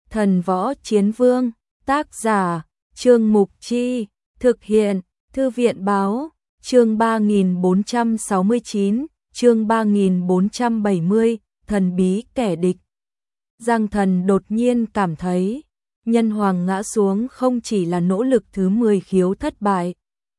Thần Võ Chiến Vương, tác giả, Trương Mục Chi, thực hiện, Thư viện Báo, chương 3469, chương 3470, thần bí kẻ địch. Giang Thần đột nhiên cảm thấy, nhân hoàng ngã xuống không chỉ là nỗ lực thứ 10 khiếu thất bại.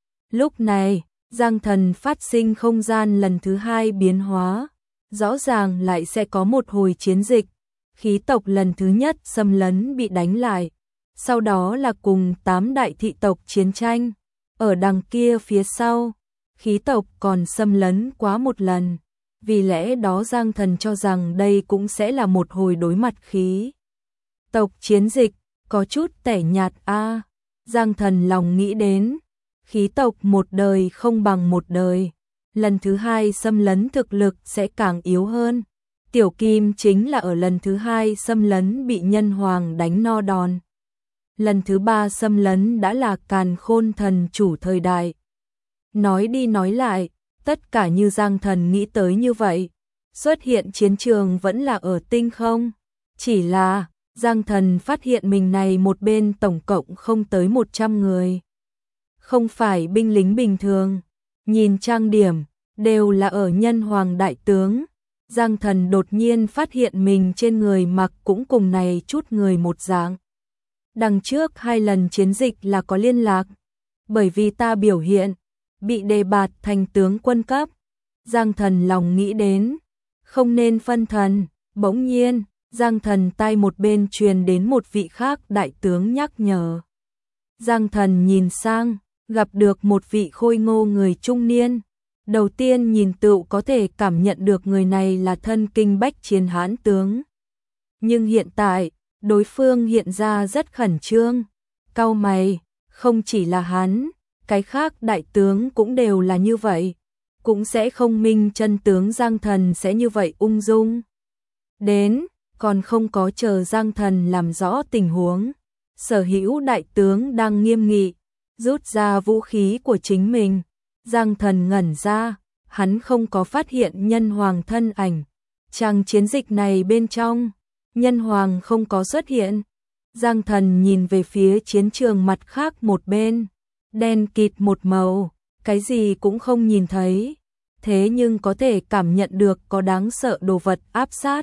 Lúc này, Giang Thần phát sinh không gian lần thứ 2 biến hóa, rõ ràng lại sẽ có một hồi chiến dịch. Khí tộc lần thứ nhất xâm lấn bị đánh lại, sau đó là cùng 8 đại thị tộc chiến tranh. Ở đằng kia phía sau, khí tộc còn xâm lấn quá một lần, vì lẽ đó Giang Thần cho rằng đây cũng sẽ là một hồi đối mặt khí tộc chiến dịch, có chút tẻ nhạt a. Giang Thần lòng nghĩ đến, khí tộc một đời không bằng một đời, lần thứ 2 xâm lấn thực lực sẽ càng yếu hơn. Tiểu Kim chính là ở lần thứ 2 xâm lấn bị nhân hoàng đánh no đòn. Lần thứ 3 xâm lấn đã là Càn Khôn thần chủ thời đại. Nói đi nói lại, tất cả như Giang Thần nghĩ tới như vậy, xuất hiện chiến trường vẫn là ở tinh không. Chỉ là, Giang Thần phát hiện mình này một bên tổng cộng không tới 100 người. Không phải binh lính bình thường, nhìn trang điểm, đều là ở nhân hoàng đại tướng. Giang Thần đột nhiên phát hiện mình trên người mặc cũng cùng này chút người một dạng. Đằng trước 2 lần chiến dịch là có liên lạc, bởi vì ta biểu hiện, bị đề bạt thành tướng quân cấp. Giang Thần lòng nghĩ đến, không nên phân thần, bỗng nhiên, Giang Thần tai một bên truyền đến một vị khác đại tướng nhắc nhở. Giang Thần nhìn sang, gặp được một vị khôi ngô người trung niên. Đầu tiên nhìn tựu có thể cảm nhận được người này là thân kinh bách chiến hãn tướng. Nhưng hiện tại, đối phương hiện ra rất khẩn trương, cau mày, không chỉ là hắn, cái khác đại tướng cũng đều là như vậy, cũng sẽ không minh chân tướng Giang Thần sẽ như vậy ung dung. Đến, còn không có chờ Giang Thần làm rõ tình huống, sở hữu đại tướng đang nghiêm nghị, rút ra vũ khí của chính mình. Giang Thần ngẩn ra, hắn không có phát hiện nhân hoàng thân ảnh. Chàng chiến dịch này bên trong, nhân hoàng không có xuất hiện. Giang Thần nhìn về phía chiến trường mặt khác một bên, đen kịt một màu, cái gì cũng không nhìn thấy. Thế nhưng có thể cảm nhận được có đáng sợ đồ vật áp sát.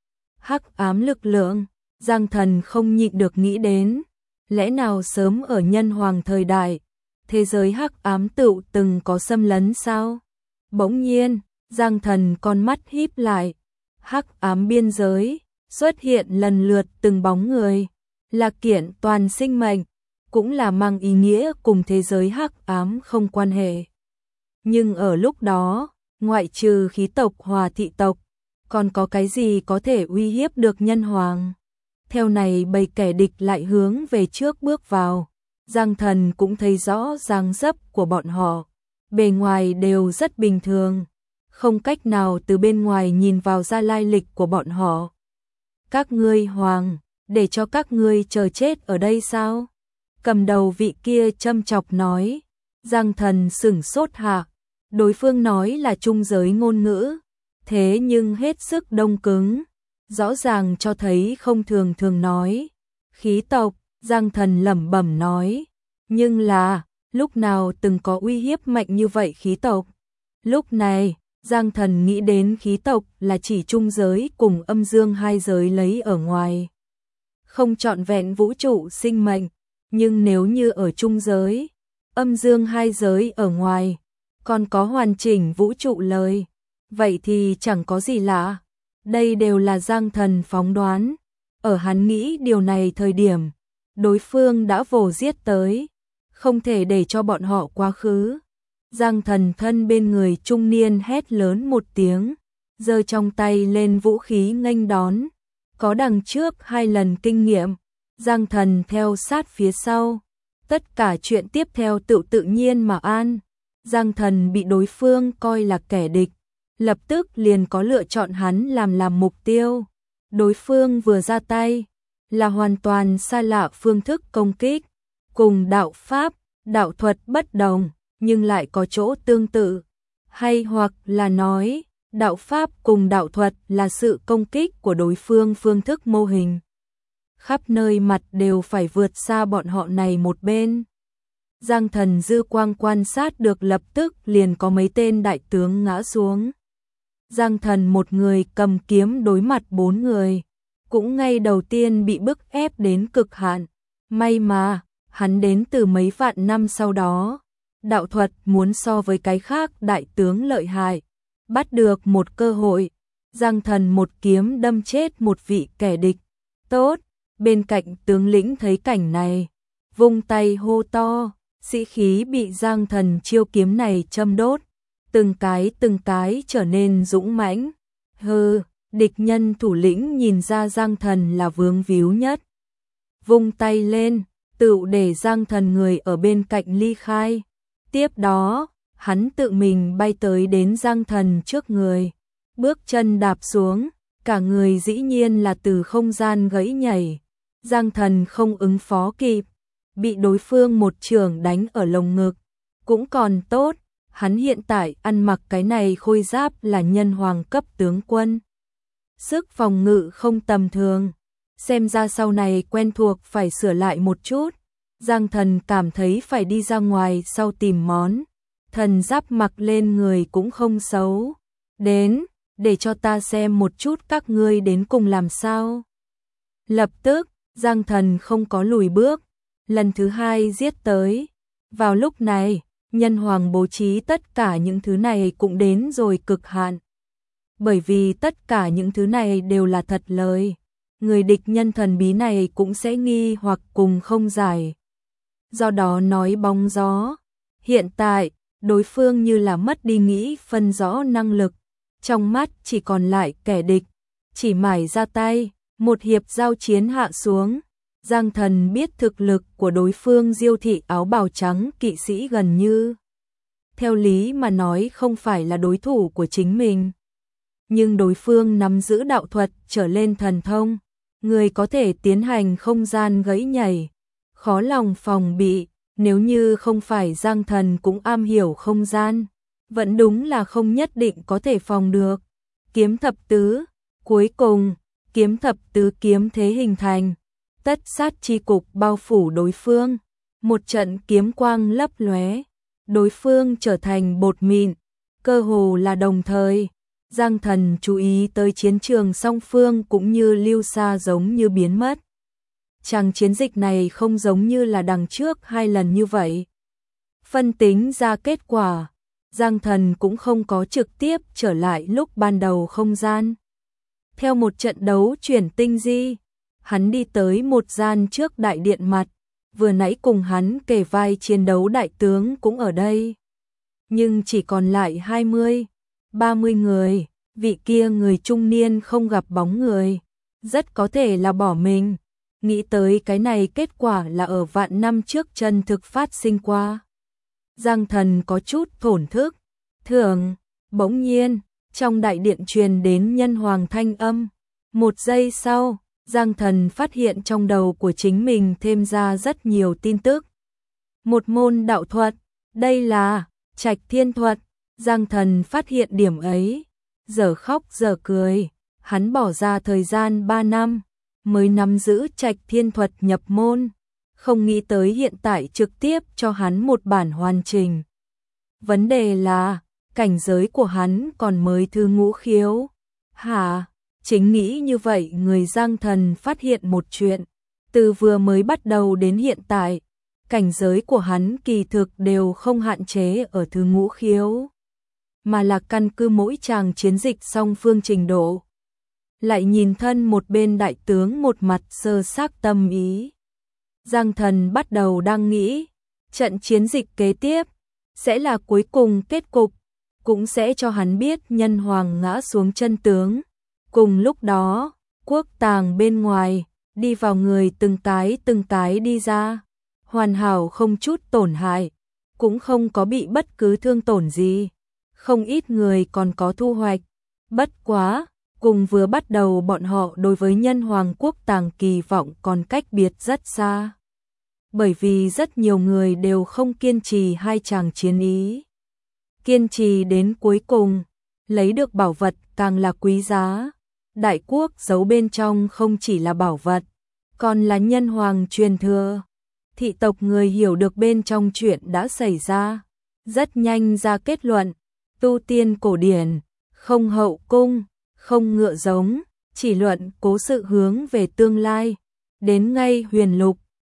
Hắc ám lực lượng, Giang Thần không nhịn được nghĩ đến, lẽ nào sớm ở nhân hoàng thời đại, thế giới hắc ám tựu từng có xâm lấn sao? Bỗng nhiên, Giang Thần con mắt híp lại, hắc ám biên giới xuất hiện lần lượt từng bóng người, là kiện toàn sinh mệnh, cũng là mang ý nghĩa cùng thế giới hắc ám không quan hệ. Nhưng ở lúc đó, ngoại trừ khí tộc Hòa thị tộc, còn có cái gì có thể uy hiếp được nhân hoàng? Theo này bầy kẻ địch lại hướng về trước bước vào. Giang Thần cũng thấy rõ dáng dấp của bọn họ, bề ngoài đều rất bình thường, không cách nào từ bên ngoài nhìn vào ra lai lịch của bọn họ. Các ngươi hoàng, để cho các ngươi chờ chết ở đây sao? Cầm đầu vị kia châm chọc nói. Giang Thần sửng sốt hạ, đối phương nói là trung giới ngôn ngữ, thế nhưng hết sức đông cứng, rõ ràng cho thấy không thường thường nói. Khí tộc, Giang Thần lẩm bẩm nói, nhưng là, lúc nào từng có uy hiếp mạnh như vậy khí tộc? Lúc này, Giang Thần nghĩ đến khí tộc là chỉ trung giới cùng âm dương 2 giới lấy ở ngoài. Không trọn vẹn vũ trụ sinh mệnh, nhưng nếu như ở trung giới, âm dương 2 giới ở ngoài, còn có hoàn chỉnh vũ trụ lời, vậy thì chẳng có gì lạ. Đây đều là Giang Thần phóng đoán. Ở hắn nghĩ điều này thời điểm, đối phương đã vồ giết tới, không thể để cho bọn họ quá khứ. Giang Thần thân bên người trung niên hét lớn một tiếng, giơ trong tay lên vũ khí nghênh đón. Có đằng trước 2 lần kinh nghiệm, Giang Thần theo sát phía sau. Tất cả chuyện tiếp theo tự nhiên mà an. Giang Thần bị đối phương coi là kẻ địch, lập tức liền có lựa chọn hắn làm mục tiêu. Đối phương vừa ra tay, là hoàn toàn xa lạ phương thức công kích, cùng đạo pháp, đạo thuật bất đồng, nhưng lại có chỗ tương tự. Hay hoặc là nói, đạo pháp cùng đạo thuật là sự công kích của đối phương phương thức mô hình. khắp nơi mặt đều phải vượt xa bọn họ này một bên. Giang Thần dư quang quan sát được lập tức liền có mấy tên đại tướng ngã xuống. Giang Thần một người cầm kiếm đối mặt 4 người, cũng ngay đầu tiên bị bức ép đến cực hạn. May mà, hắn đến từ mấy vạn năm sau đó, đạo thuật muốn so với cái khác đại tướng lợi hại, bắt được một cơ hội, Giang Thần một kiếm đâm chết một vị kẻ địch. Tốt, bên cạnh tướng lĩnh thấy cảnh này, vung tay hô to, sĩ khí bị Giang Thần chiêu kiếm này châm đốt, từng cái trở nên dũng mãnh. Hừ, địch nhân thủ lĩnh nhìn ra Giang Thần là vướng víu nhất, vung tay lên, tựu để Giang Thần người ở bên cạnh ly khai. Tiếp đó, hắn tự mình bay tới đến Giang Thần trước người, bước chân đạp xuống, cả người dĩ nhiên là từ không gian gãy nhảy. Giang Thần không ứng phó kịp, bị đối phương một chưởng đánh ở lồng ngực. Cũng còn tốt, hắn hiện tại ăn mặc cái này khôi giáp là nhân hoàng cấp tướng quân. Sức phòng ngự không tầm thường, xem ra sau này quen thuộc phải sửa lại một chút. Giang Thần cảm thấy phải đi ra ngoài sau tìm món thần giáp mặc lên người cũng không xấu. Đến, để cho ta xem một chút các ngươi đến cùng làm sao. Lập tức, Giang Thần không có lùi bước, lần thứ hai giết tới. Vào lúc này, nhân hoàng bố trí tất cả những thứ này cũng đến rồi cực hạn. Bởi vì tất cả những thứ này đều là thật lời, người địch nhân thần bí này cũng sẽ nghi hoặc cùng không giải. Do đó nói bóng gió, hiện tại, đối phương như là mất đi nghĩ phân rõ năng lực, trong mắt chỉ còn lại kẻ địch, chỉ mải ra tay, một hiệp giao chiến hạ xuống. Giang Thần biết thực lực của đối phương Diêu thị áo bào trắng kỵ sĩ gần như, theo lý mà nói không phải là đối thủ của chính mình. Nhưng đối phương nắm giữ đạo thuật trở lên thần thông, người có thể tiến hành không gian gãy nhảy, khó lòng phòng bị. Nếu như không phải Giang Thần cũng am hiểu không gian, vẫn đúng là không nhất định có thể phòng được. Kiếm thập tứ, cuối cùng, kiếm thập tứ kiếm thế hình thành, tất sát chi cục bao phủ đối phương, một trận kiếm quang lấp lóe, đối phương trở thành bột mịn, cơ hồ là đồng thời. Giang Thần chú ý tới chiến trường song phương cũng như lưu xa giống như biến mất. Chàng chiến dịch này không giống như là đằng trước 2 lần như vậy. Phân tính ra kết quả, Giang Thần cũng không có trực tiếp trở lại lúc ban đầu không gian. Theo một trận đấu chuyển tinh di, hắn đi tới một gian trước đại điện mặt, vừa nãy cùng hắn kề vai chiến đấu đại tướng cũng ở đây. Nhưng chỉ còn lại 20, 30 người, vị kia người trung niên không gặp bóng người, rất có thể là bỏ mình. Nghĩ tới cái này kết quả là ở vạn năm trước chân thực phát sinh qua. Giang Thần có chút thổn thức. Thường, bỗng nhiên, trong đại điện truyền đến nhân hoàng thanh âm. Một giây sau, Giang Thần phát hiện trong đầu của chính mình thêm ra rất nhiều tin tức. Một môn đạo thuật, đây là Trạch Thiên thuật. Giang Thần phát hiện điểm ấy, giờ khóc giờ cười. Hắn bỏ ra thời gian 3 năm. Mới nắm giữ Trạch Thiên thuật nhập môn, không nghĩ tới hiện tại trực tiếp cho hắn một bản hoàn chỉnh. Vấn đề là, cảnh giới của hắn còn mới thứ ngũ khiếu. Hả? Chính nghĩ như vậy người Giang Thần phát hiện một chuyện, từ vừa mới bắt đầu đến hiện tại, cảnh giới của hắn kỳ thực đều không hạn chế ở thứ ngũ khiếu, mà là căn cứ mỗi tràng chiến dịch song phương trình độ. Lại nhìn thân một bên đại tướng một mặt sơ xác tâm ý. Giang Thần bắt đầu đang nghĩ, trận chiến dịch kế tiếp sẽ là cuối cùng kết cục, cũng sẽ cho hắn biết nhân hoàng ngã xuống chân tướng. Cùng lúc đó, quốc tàng bên ngoài, đi vào người từng cái đi ra, hoàn hảo không chút tổn hại, cũng không có bị bất cứ thương tổn gì. Không ít người còn có thu hoạch, bất quá. Cùng vừa bắt đầu bọn họ đối với nhân hoàng quốc tàng kỳ vọng còn cách biệt rất xa. Bởi vì rất nhiều người đều không kiên trì 2 tràng chiến ý. Kiên trì đến cuối cùng, lấy được bảo vật càng là quý giá. Đại quốc giấu bên trong không chỉ là bảo vật, còn là nhân hoàng truyền thừa. Thị tộc người hiểu được bên trong chuyện đã xảy ra, rất nhanh ra kết luận, tu tiên cổ điển, không hậu cung, không ngựa giống, chỉ luận cố sự hướng về tương lai. Đến ngay huyền lục,